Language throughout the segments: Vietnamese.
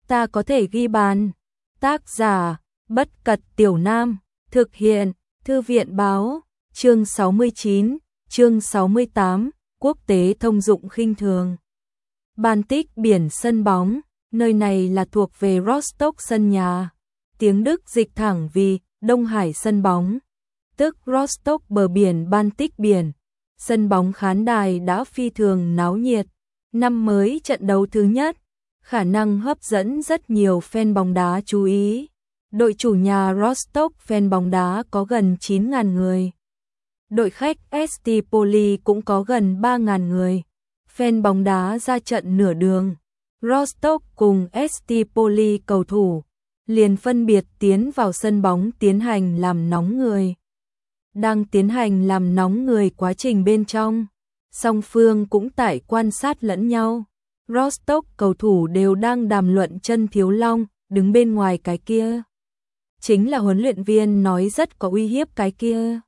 ta có thể ghi bàn. Tác giả, Bất Cật Tiểu Nam, thực hiện, Thư viện Báo, chương 69, chương 68, quốc tế thông dụng khinh thường. Baltic biển sân bóng, nơi này là thuộc về Rostock sân nhà. Tiếng Đức dịch thẳng vì Đông Hải sân bóng, tức Rostock bờ biển Baltic biển. Sân bóng khán đài đã phi thường náo nhiệt. Năm mới trận đấu thứ nhất, khả năng hấp dẫn rất nhiều fan bóng đá chú ý. Đội chủ nhà Rostock fan bóng đá có gần 9.000 người. Đội khách ST Poli cũng có gần 3.000 người. Fan bóng đá ra trận nửa đường. Rostock cùng ST Poli cầu thủ liền phân biệt tiến vào sân bóng tiến hành làm nóng người. Đang tiến hành làm nóng người quá trình bên trong, song phương cũng tại quan sát lẫn nhau. Rostock cầu thủ đều đang đàm luận Chân Thiếu Long, đứng bên ngoài cái kia. Chính là huấn luyện viên nói rất có uy hiếp cái kia.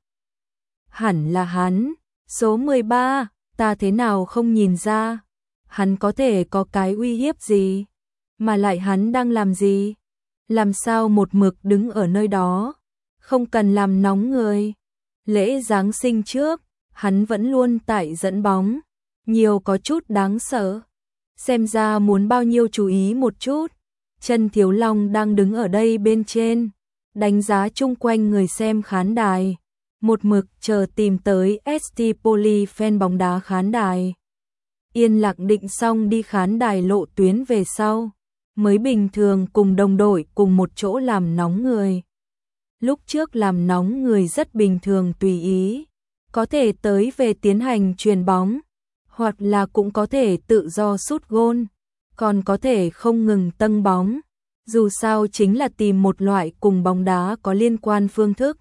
Hẳn là hắn, số 13, ta thế nào không nhìn ra. Hắn có thể có cái uy hiếp gì? Mà lại hắn đang làm gì? Làm sao một mực đứng ở nơi đó? Không cần làm nóng người. Lễ Giáng sinh trước, hắn vẫn luôn tại dẫn bóng. Nhiều có chút đáng sợ. Xem ra muốn bao nhiêu chú ý một chút. Chân Thiếu Long đang đứng ở đây bên trên, đánh giá chung quanh người xem khán đài. Một mực chờ tìm tới ST Poli fan bóng đá khán đài. Yên lặng định xong đi khán đài lộ tuyến về sau, mới bình thường cùng đồng đội cùng một chỗ làm nóng người. Lúc trước làm nóng người rất bình thường tùy ý, có thể tới về tiến hành chuyền bóng, hoặc là cũng có thể tự do sút gôn, còn có thể không ngừng tâng bóng. Dù sao chính là tìm một loại cùng bóng đá có liên quan phương thức,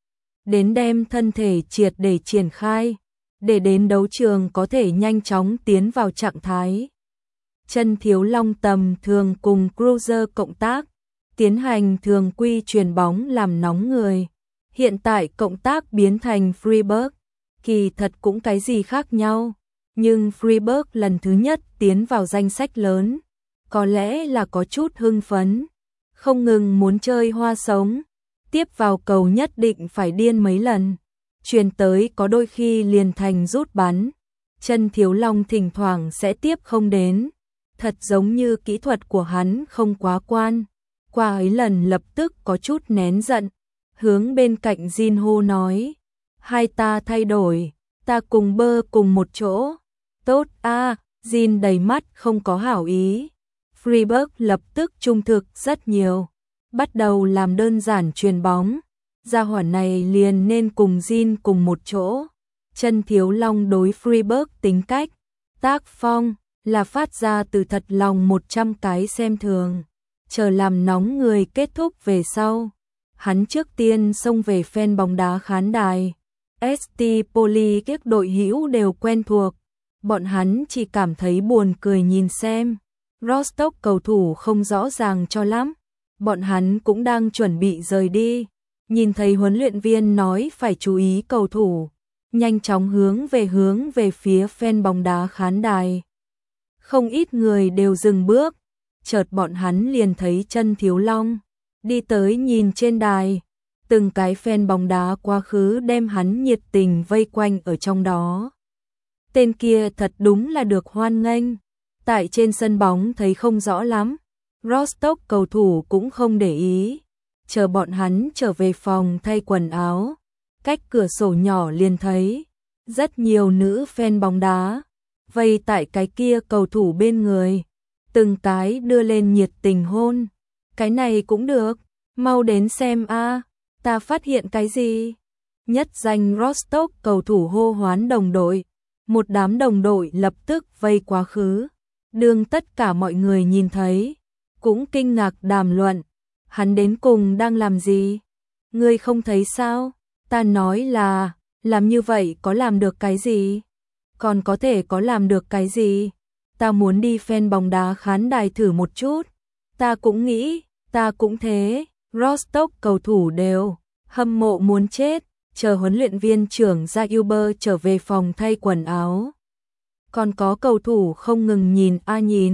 đến đem thân thể triệt để triển khai, để đến đấu trường có thể nhanh chóng tiến vào trạng thái. Chân Thiếu Long tầm thường cùng Cruiser cộng tác, tiến hành thường quy chuyền bóng làm nóng người. Hiện tại cộng tác biến thành Freiburg, kỳ thật cũng cái gì khác nhau, nhưng Freiburg lần thứ nhất tiến vào danh sách lớn, có lẽ là có chút hưng phấn, không ngừng muốn chơi hoa sống, tiếp vào cầu nhất định phải điên mấy lần, chuyền tới có đôi khi liền thành rút bắn. Chân Thiếu Long thỉnh thoảng sẽ tiếp không đến, thật giống như kỹ thuật của hắn không quá quan. Qua ấy lần lập tức có chút nén giận, hướng bên cạnh Jin hô nói, hai ta thay đổi, ta cùng bơ cùng một chỗ. Tốt a, Jin đầy mắt không có hảo ý. Freiburg lập tức trung thực rất nhiều, bắt đầu làm đơn giản chuyền bóng. Gia hỏa này liền nên cùng Jin cùng một chỗ. Chân Thiếu Long đối Freiburg tính cách, tác phong là phát ra từ thật lòng 100 cái xem thường. Chờ làm nóng người kết thúc về sau, hắn trước tiên xông về fan bóng đá khán đài. ST Poli các đội hữu đều quen thuộc, bọn hắn chỉ cảm thấy buồn cười nhìn xem. Rostock cầu thủ không rõ ràng cho lắm, bọn hắn cũng đang chuẩn bị rời đi. Nhìn thấy huấn luyện viên nói phải chú ý cầu thủ, nhanh chóng hướng về phía fan bóng đá khán đài. Không ít người đều dừng bước, chợt bọn hắn liền thấy Chân Thiếu Long đi tới nhìn trên đài, từng cái fan bóng đá quá khứ đem hắn nhiệt tình vây quanh ở trong đó. Tên kia thật đúng là được hoan nghênh, tại trên sân bóng thấy không rõ lắm, Rostock cầu thủ cũng không để ý, chờ bọn hắn trở về phòng thay quần áo, cách cửa sổ nhỏ liền thấy rất nhiều nữ fan bóng đá vây tại cái kia cầu thủ bên người, từng cái đưa lên nhiệt tình hôn. Cái này cũng được, mau đến xem a, ta phát hiện cái gì? Nhất danh Rostock cầu thủ hô hoán đồng đội, một đám đồng đội lập tức vây quá khứ. Đương tất cả mọi người nhìn thấy, cũng kinh ngạc đàm luận, hắn đến cùng đang làm gì? Ngươi không thấy sao? Ta nói là, làm như vậy có làm được cái gì? Còn có thể có làm được cái gì? Ta muốn đi fan bóng đá khán đài thử một chút. Ta cũng nghĩ, ta cũng thế. Rostock cầu thủ đều hâm mộ muốn chết, chờ huấn luyện viên trưởng ra Uber trở về phòng thay quần áo. Còn có cầu thủ không ngừng nhìn nhìn,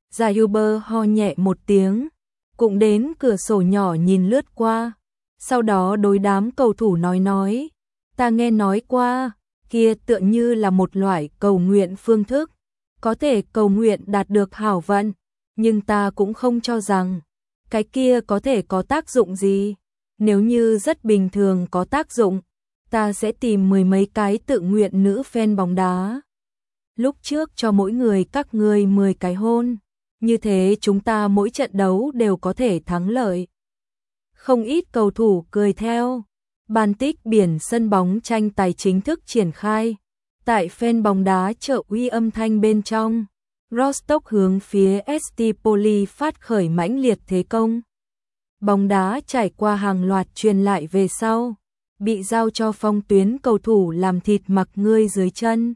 Zayuber ho nhẹ một tiếng, cũng đến cửa sổ nhỏ nhìn lướt qua, sau đó đối đám cầu thủ nói, ta nghe nói qua, kia tựa như là một loại cầu nguyện phương thức, có thể cầu nguyện đạt được hảo vận, nhưng ta cũng không cho rằng cái kia có thể có tác dụng gì. Nếu như rất bình thường có tác dụng, ta sẽ tìm 10 mấy cái tự nguyện nữ fan bóng đá. Lúc trước cho mỗi người các ngươi 10 cái hôn, như thế chúng ta mỗi trận đấu đều có thể thắng lợi. Không ít cầu thủ cười theo. Ban tích biển sân bóng tranh tài chính thức triển khai. Tại fan bóng đá chợ uy âm thanh bên trong, Rostock hướng phía ST Poli phát khởi mãnh liệt thế công. Bóng đá trải qua hàng loạt truyền lại về sau, bị giao cho phong tuyến cầu thủ làm thịt mặc ngươi dưới chân.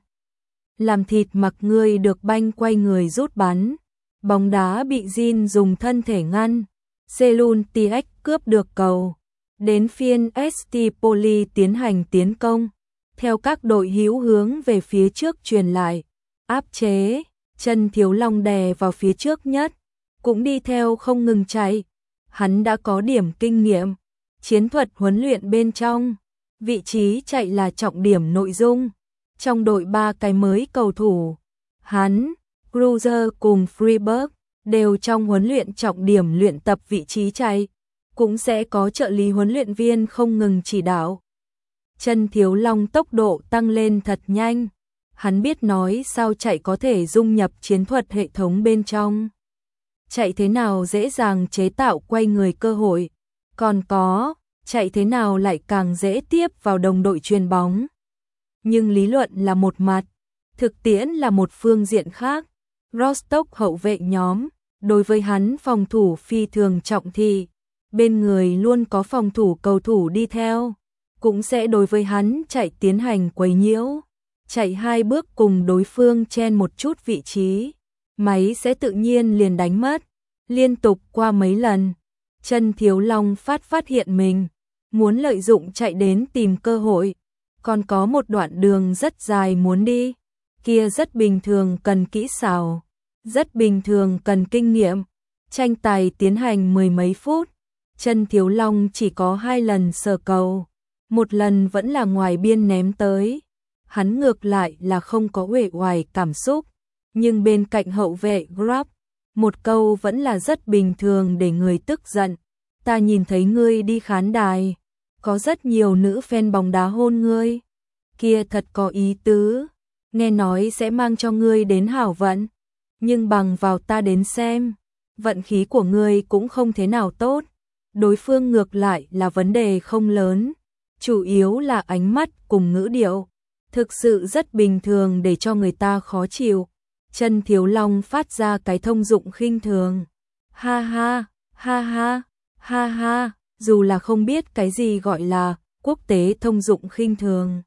Làm thịt mặc ngươi được banh quay người rút bắn. Bóng đá bị Jin dùng thân thể ngăn. Selun TX cướp được cầu. Đến phiên ST Poli tiến hành tiến công. Theo các đội hữu hướng về phía trước truyền lại. Áp chế, Chân Thiếu Long đè vào phía trước nhất. Cũng đi theo không ngừng chạy. Hắn đã có điểm kinh nghiệm. Chiến thuật huấn luyện bên trong. Vị trí chạy là trọng điểm nội dung. Trong đội 3 cái mới cầu thủ, hắn, Cruiser cùng Freeberg đều trong huấn luyện trọng điểm luyện tập vị trí chạy, cũng sẽ có trợ lý huấn luyện viên không ngừng chỉ đạo. Chân Thiếu Long tốc độ tăng lên thật nhanh, hắn biết nói sao chạy có thể dung nhập chiến thuật hệ thống bên trong. Chạy thế nào dễ dàng chế tạo quay người cơ hội, còn có, chạy thế nào lại càng dễ tiếp vào đồng đội chuyền bóng. Nhưng lý luận là một mặt, thực tiễn là một phương diện khác. Rostock hậu vệ nhóm, đối với hắn phòng thủ phi thường trọng thị, bên người luôn có phòng thủ cầu thủ đi theo, cũng sẽ đối với hắn chạy tiến hành quấy nhiễu, chạy 2 bước cùng đối phương chen một chút vị trí, máy sẽ tự nhiên liền đánh mất. Liên tục qua mấy lần, Chân Thiếu Long phát hiện mình muốn lợi dụng chạy đến tìm cơ hội. Còn có một đoạn đường rất dài muốn đi, kia rất bình thường cần kỹ xảo, rất bình thường cần kinh nghiệm. Tranh tài tiến hành 10 mấy phút, Chân Thiếu Long chỉ có 2 lần sờ cầu, một lần vẫn là ngoài biên ném tới. Hắn ngược lại là không có uể oải cảm xúc, nhưng bên cạnh hậu vệ Grab, một câu vẫn là rất bình thường để người tức giận. Ta nhìn thấy ngươi đi khán đài, có rất nhiều nữ fan bóng đá hôn ngươi, kia thật có ý tứ, nghe nói sẽ mang cho ngươi đến hảo vận, nhưng bằng vào ta đến xem, vận khí của ngươi cũng không thế nào tốt, đối phương ngược lại là vấn đề không lớn, chủ yếu là ánh mắt cùng ngữ điệu, thực sự rất bình thường để cho người ta khó chịu. Chân Thiếu Long phát ra cái thông dụng khinh thường, ha ha, ha ha, ha ha. Dù là không biết cái gì gọi là quốc tế thông dụng khinh thường,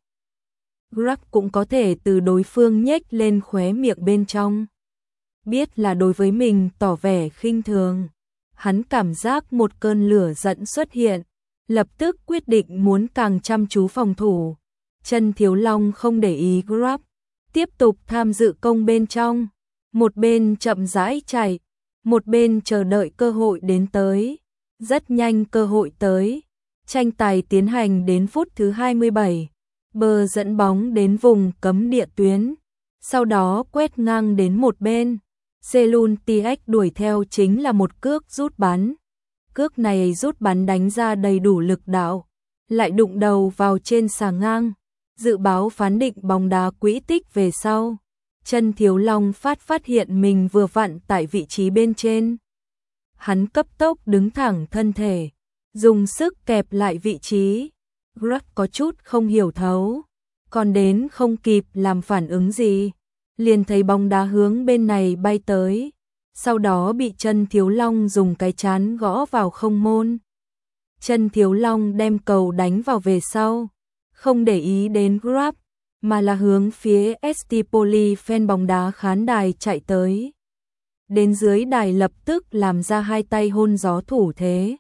Grab cũng có thể từ đối phương nhếch lên khóe miệng bên trong. Biết là đối với mình tỏ vẻ khinh thường, hắn cảm giác một cơn lửa giận xuất hiện, lập tức quyết định muốn càng chăm chú phòng thủ. Chân Thiếu Long không để ý Grab, tiếp tục tham dự công bên trong, một bên chậm rãi chạy, một bên chờ đợi cơ hội đến tới. Rất nhanh cơ hội tới, tranh tài tiến hành đến phút thứ 27, Bờ dẫn bóng đến vùng cấm địa tuyến, sau đó quét ngang đến một bên, Selun TX đuổi theo chính là một cước rút bắn. Cước này rút bắn đánh ra đầy đủ lực đạo, lại đụng đầu vào trên xà ngang, dự báo phán định bóng đá quỹ tích về sau. Chân Thiếu Long phát hiện mình vừa vặn tại vị trí bên trên. Hắn cấp tốc đứng thẳng thân thể, dùng sức kẹp lại vị trí. Grab có chút không hiểu thấu, còn đến không kịp làm phản ứng gì, liền thấy bóng đá hướng bên này bay tới, sau đó bị Chân Thiếu Long dùng cái chán gõ vào không môn. Chân Thiếu Long đem cầu đánh vào về sau, không để ý đến Grab, mà là hướng phía ST Poli fan bóng đá khán đài chạy tới. Đến dưới đài lập tức làm ra 2 tay hôn gió thủ thế.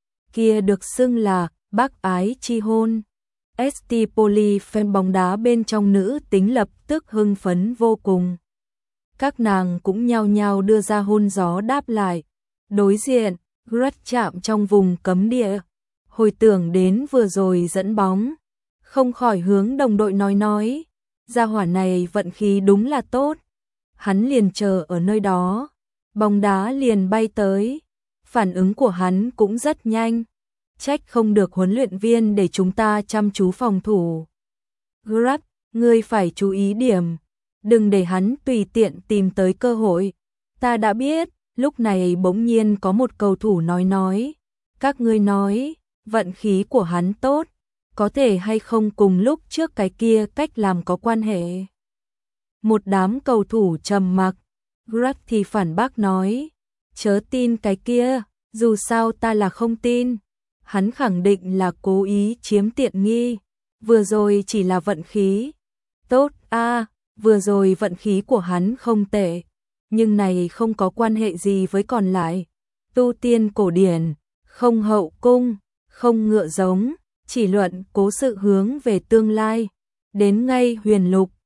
Kia được xưng là bác ái chi hôn. ST Poli fan bóng đá bên trong nữ tính lập tức hưng phấn vô cùng. các nàng cũng nhao nhao đưa ra hôn gió đáp lại. Đối diện, Grut chạm trong vùng cấm địa, hồi tưởng đến vừa rồi dẫn bóng, không khỏi hướng đồng đội nói, gia hỏa này vận khí đúng là tốt. Hắn liền chờ ở nơi đó, bóng đá liền bay tới, phản ứng của hắn cũng rất nhanh, trách không được huấn luyện viên để chúng ta chăm chú phòng thủ. Grut, ngươi phải chú ý điểm, đừng để hắn tùy tiện tìm tới cơ hội. Ta đã biết. Lúc này bỗng nhiên có một cầu thủ nói, các ngươi nói, vận khí của hắn tốt, có thể hay không cùng lúc trước cái kia cách làm có quan hệ. Một đám cầu thủ trầm mặc, Grut thì phản bác nói, chớ tin cái kia, dù sao ta là không tin. Hắn khẳng định là cố ý chiếm tiện nghi, vừa rồi chỉ là vận khí. Tốt vừa rồi vận khí của hắn không tệ. Nhưng này không có quan hệ gì với còn lại. Tu tiên cổ điển, không hậu cung, không ngựa giống, chỉ luận cố sự hướng về tương lai. Đến ngay huyền lục,